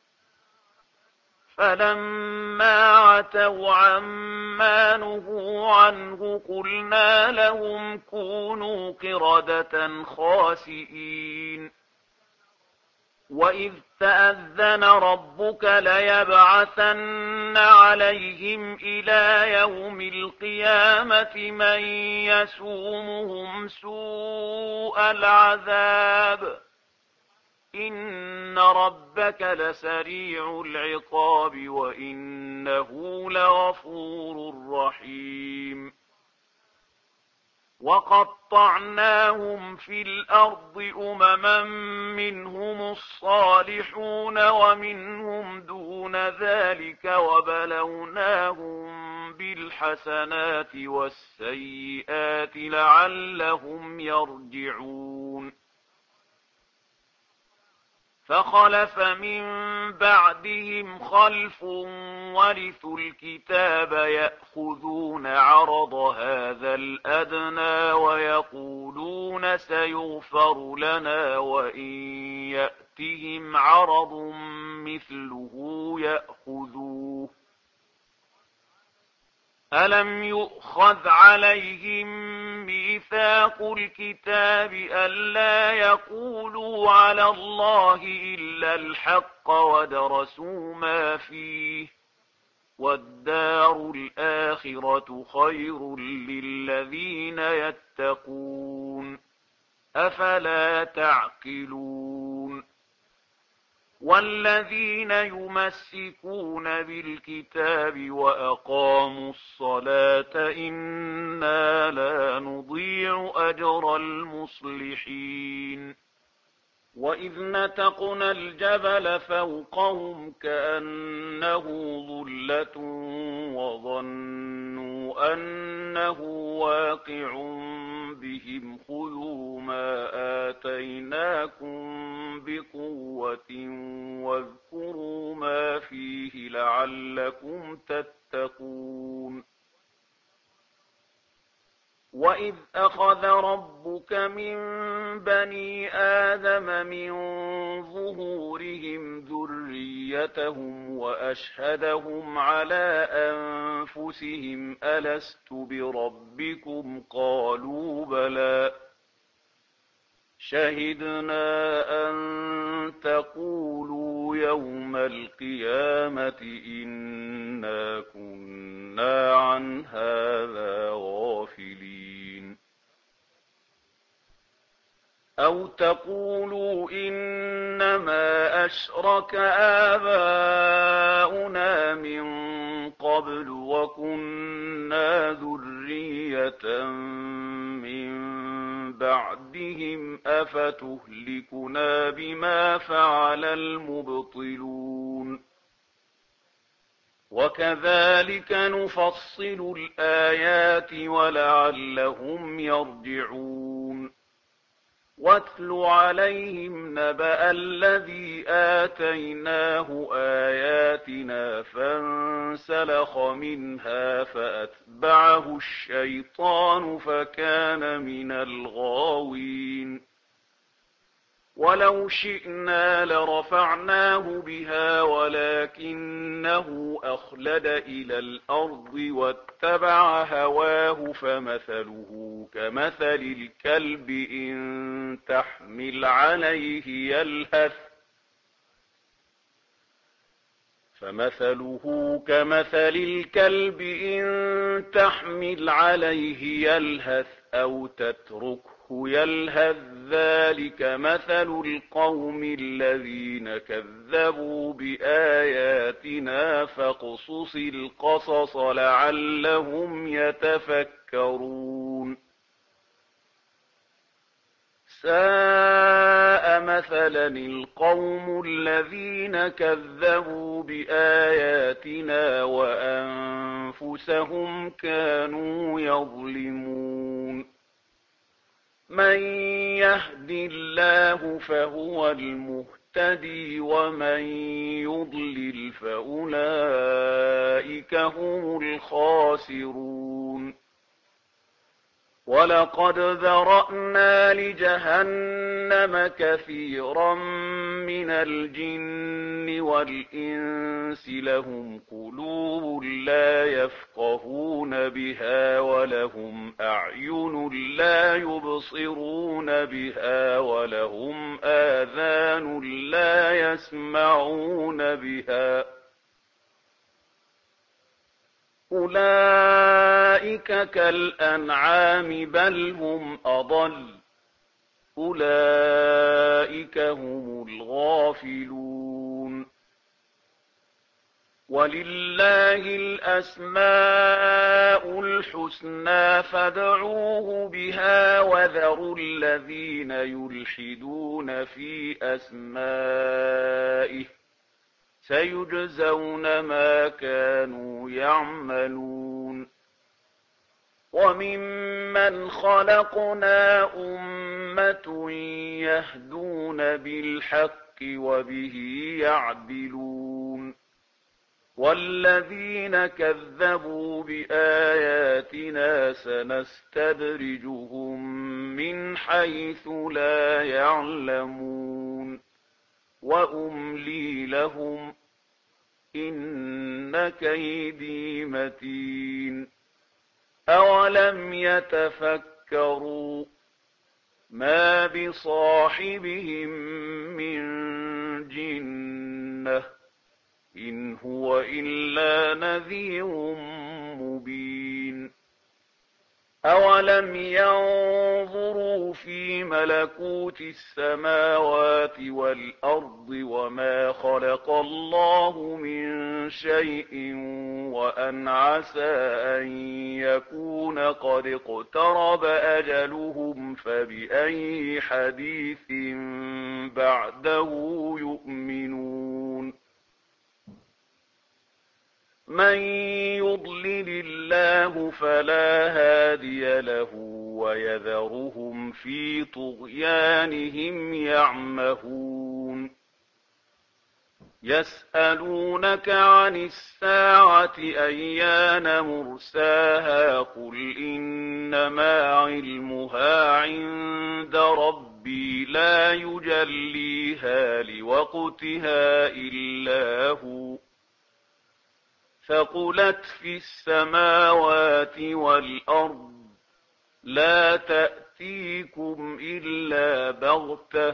فلما عتوا عما نهوا عنه قلنا لهم كونوا قردة خاسئين وإذ تأذن ربك ليبعثن عليهم إلى يوم القيامة من يسومهم سوء العذاب إن ربك لسريع العقاب وإنه لغفور رحيم وقطعناهم في الأرض أمما منهم الصالحون ومنهم دون ذلك وبلوناهم بالحسنات والسيئات لعلهم يرجعون فخلف من بعدهم خلف ورثوا الكتاب يأخذون عرض هذا الأدنى ويقولون سيغفر لنا وإن يأتهم عرض مثله يأخذوه ألم يؤخذ عليهم ميثاق الكتاب ألا يقولوا على الله إلا الحق ودرسوا ما فيه والدار الآخرة خير للذين يتقون أفلا تعقلون والذين يمسكون بالكتاب وأقاموا الصلاة إنا لا نضيع أجر المصلحين وإذ نتقنا الجبل فوقهم كأنه ظلة وظنوا أنه واقع بهم خذوا ما آتيناكم بقوة واذكروا ما فيه لعلكم تتقون وإذ أخذ ربك من بني آدم من ظهورهم ذريتهم وأشهدهم على أنفسهم ألست بربكم قالوا بلى شهدنا أن تقولوا يوم القيامة إنا كنا عن هذا غافلين أو تقولوا إنما أشرك آباؤنا من قبل وكنا ذرية من بعدهم أفتهلكنا بما فعل المبطلون وكذلك نفصل الآيات ولعلهم يرجعون واتل عليهم نبأ الذي آتيناه آياتنا فانسلخ منها فأتبعه الشيطان فكان من الغاوين ولو شئنا لرفعناه بها ولكنه أخلد إلى الأرض واتبع هواه فمثله كمثل الكلب إن تحمل عليه يلهث فمثله كمثل الكلب إن تحمل عليه يلهث أو تتركه يلهث ذلك مثل القوم الذين كذبوا بآياتنا فاقصص القصص لعلهم يتفكرون ساء مثلا القوم الذين كذبوا بآياتنا وأنفسهم كانوا يظلمون من يهد الله فهو المهتدي ومن يضلل فأولئك هم الخاسرون ولقد ذرأنا لجهنم كثيرا من الجن والإنس لهم قلوب لا يفقهون بها ولهم أعين لا يبصرون بها ولهم آذان لا يسمعون بها أولئك كالأنعام بل هم أضل أولئك هم الغافلون ولله الأسماء الحسنى فادعوه بها وذروا الذين يلحدون في أسمائه سيجزون ما كانوا يعملون وممن خلقنا أمة يهدون بالحق وبه يعدلون والذين كذبوا بآياتنا سنستدرجهم من حيث لا يعلمون وأملي لهم إن كيدي متين أولم يتفكروا ما بصاحبهم من جنة إن هو إلا نذير مبين أولم ينظروا في ملكوت السماوات والأرض وما خلق الله من شيء وأن عسى أن يكون قد اقترب أجلهم فبأي حديث بعده يؤمنون من يضلل الله فلا هادي له ويذرهم في طغيانهم يعمهون يسألونك عن الساعة أيان مرساها قل إنما علمها عند ربي لا يجليها لوقتها إلا هو ثقلت في السماوات والأرض لا تأتيكم إلا بغتة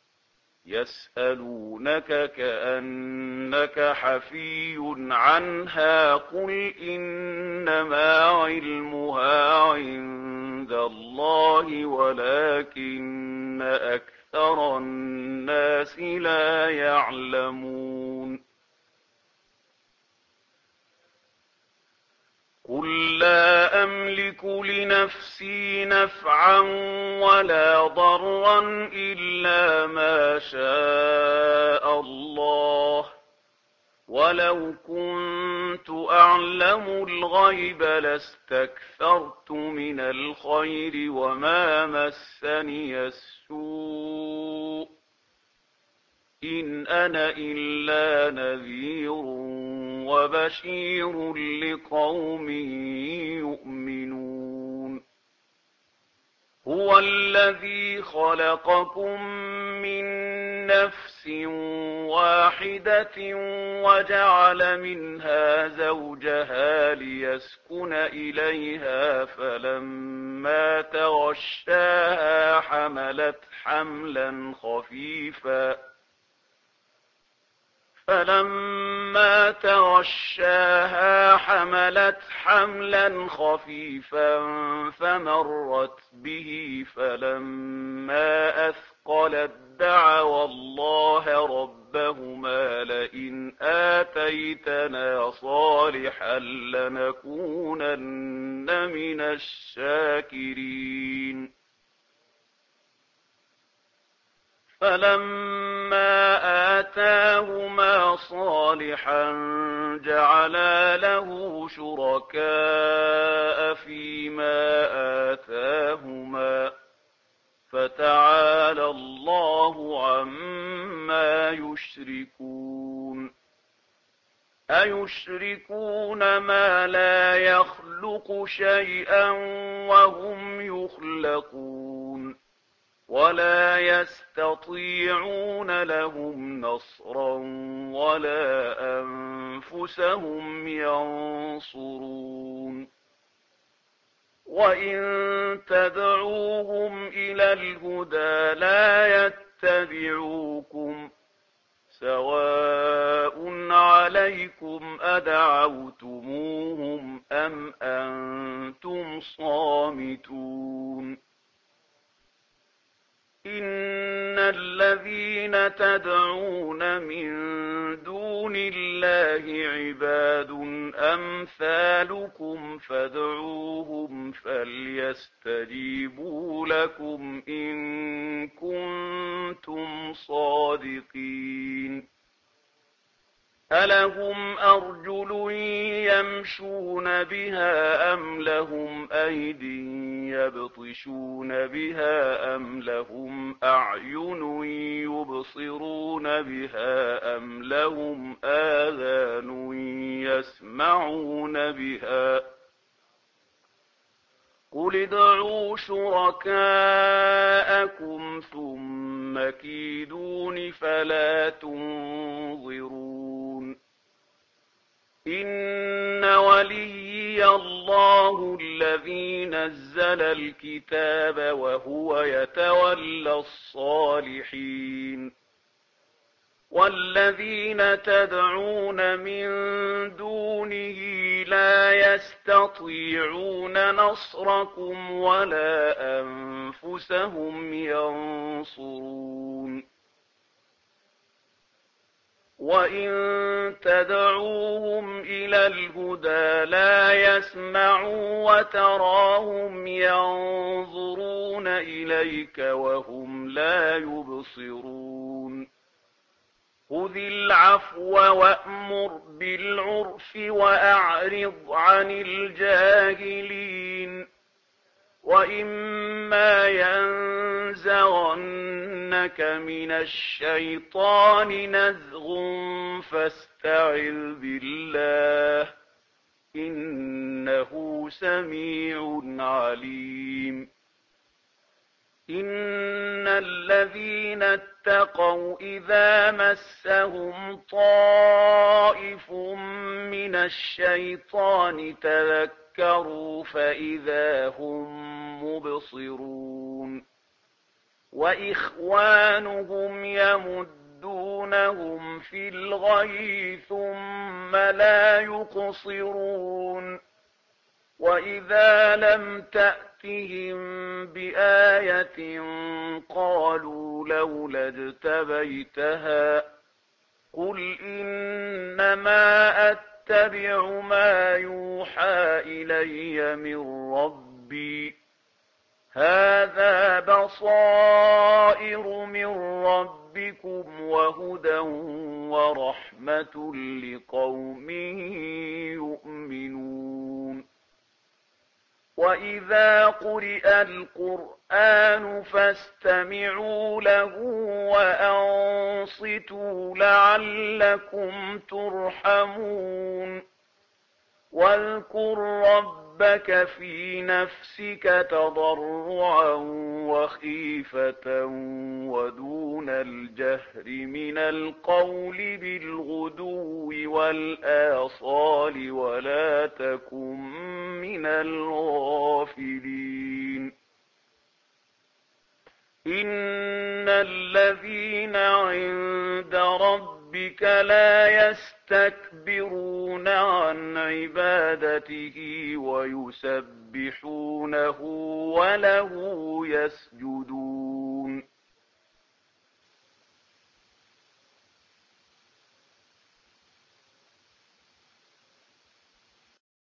يسألونك كأنك حفي عنها قل إنما علمها عند الله ولكن أكثر الناس لا يعلمون قل لا أملك لنفسي نفعا ولا ضرا إلا ما شاء الله ولو كنت أعلم الغيب لاستكثرت من الخير وما مسني السوء إن أنا إلا نذير وبشير لقوم يؤمنون هو الذي خلقكم من نفس واحدة وجعل منها زوجها ليسكن إليها فلما تغشاها حملت حملا خفيفا فلما تغشاها حملت حملا خفيفا فمرت به فلما أثقلت دعوا الله ربهما لئن آتيتنا صالحا لنكونن من الشاكرين فلما آتاهما صالحا جعلا له شركاء فيما آتاهما فتعالى الله عما يشركون أيشركون ما لا يخلق شيئا وهم يخلقون ولا يستطيعون لهم نصرا ولا أنفسهم ينصرون وإن تدعوهم إلى الهدى لا يتبعوكم سواء عليكم أدعوتموهم أم أنتم صامتون إن الذين تدعون من دون الله عباد أمثالكم فادعوهم فليستجيبوا لكم إن كنتم صادقين ألهم أرجل يمشون بها أم لهم أيد يبطشون بها أم لهم أعين يبصرون بها أم لهم آذان يسمعون بها قل ادعوا شركاءكم ثم كيدون فلا تنظرون إن وليي الله الذي نزل الكتاب وهو يتولى الصالحين والذين تدعون من دونه لا يستطيعون نصركم ولا أنفسهم ينصرون وإن تدعوهم إلى الهدى لا يسمعوا وتراهم ينظرون إليك وهم لا يبصرون خذ العفو وأمر بالعرف وأعرض عن الجاهلين وإما ينزغنك من الشيطان نزغ فاستعذ بالله إنه سميع عليم إن الذين اتقوا إذا مسهم طائف من الشيطان تذكروا فإذا هم مبصرون وإخوانهم يمدونهم في الغي ثم لا يقصرون وإذا لم تأتهم بآية قالوا لولا اجتبيتها قل إنما أتبع ما يوحى إلي من ربي هذا بصائر من ربكم وهدى ورحمة لقوم يؤمنون وإذا قرئ القرآن فاستمعوا له وأنصتوا لعلكم ترحمون واذكر ربك في نفسك تضرعا وخيفة ودون الجهر من القول بالغدو والآصال ولا تكن من الغافلين إن الذين عند ربك لا يستكبرون عن عبادته ويسبحونه وله يسجدون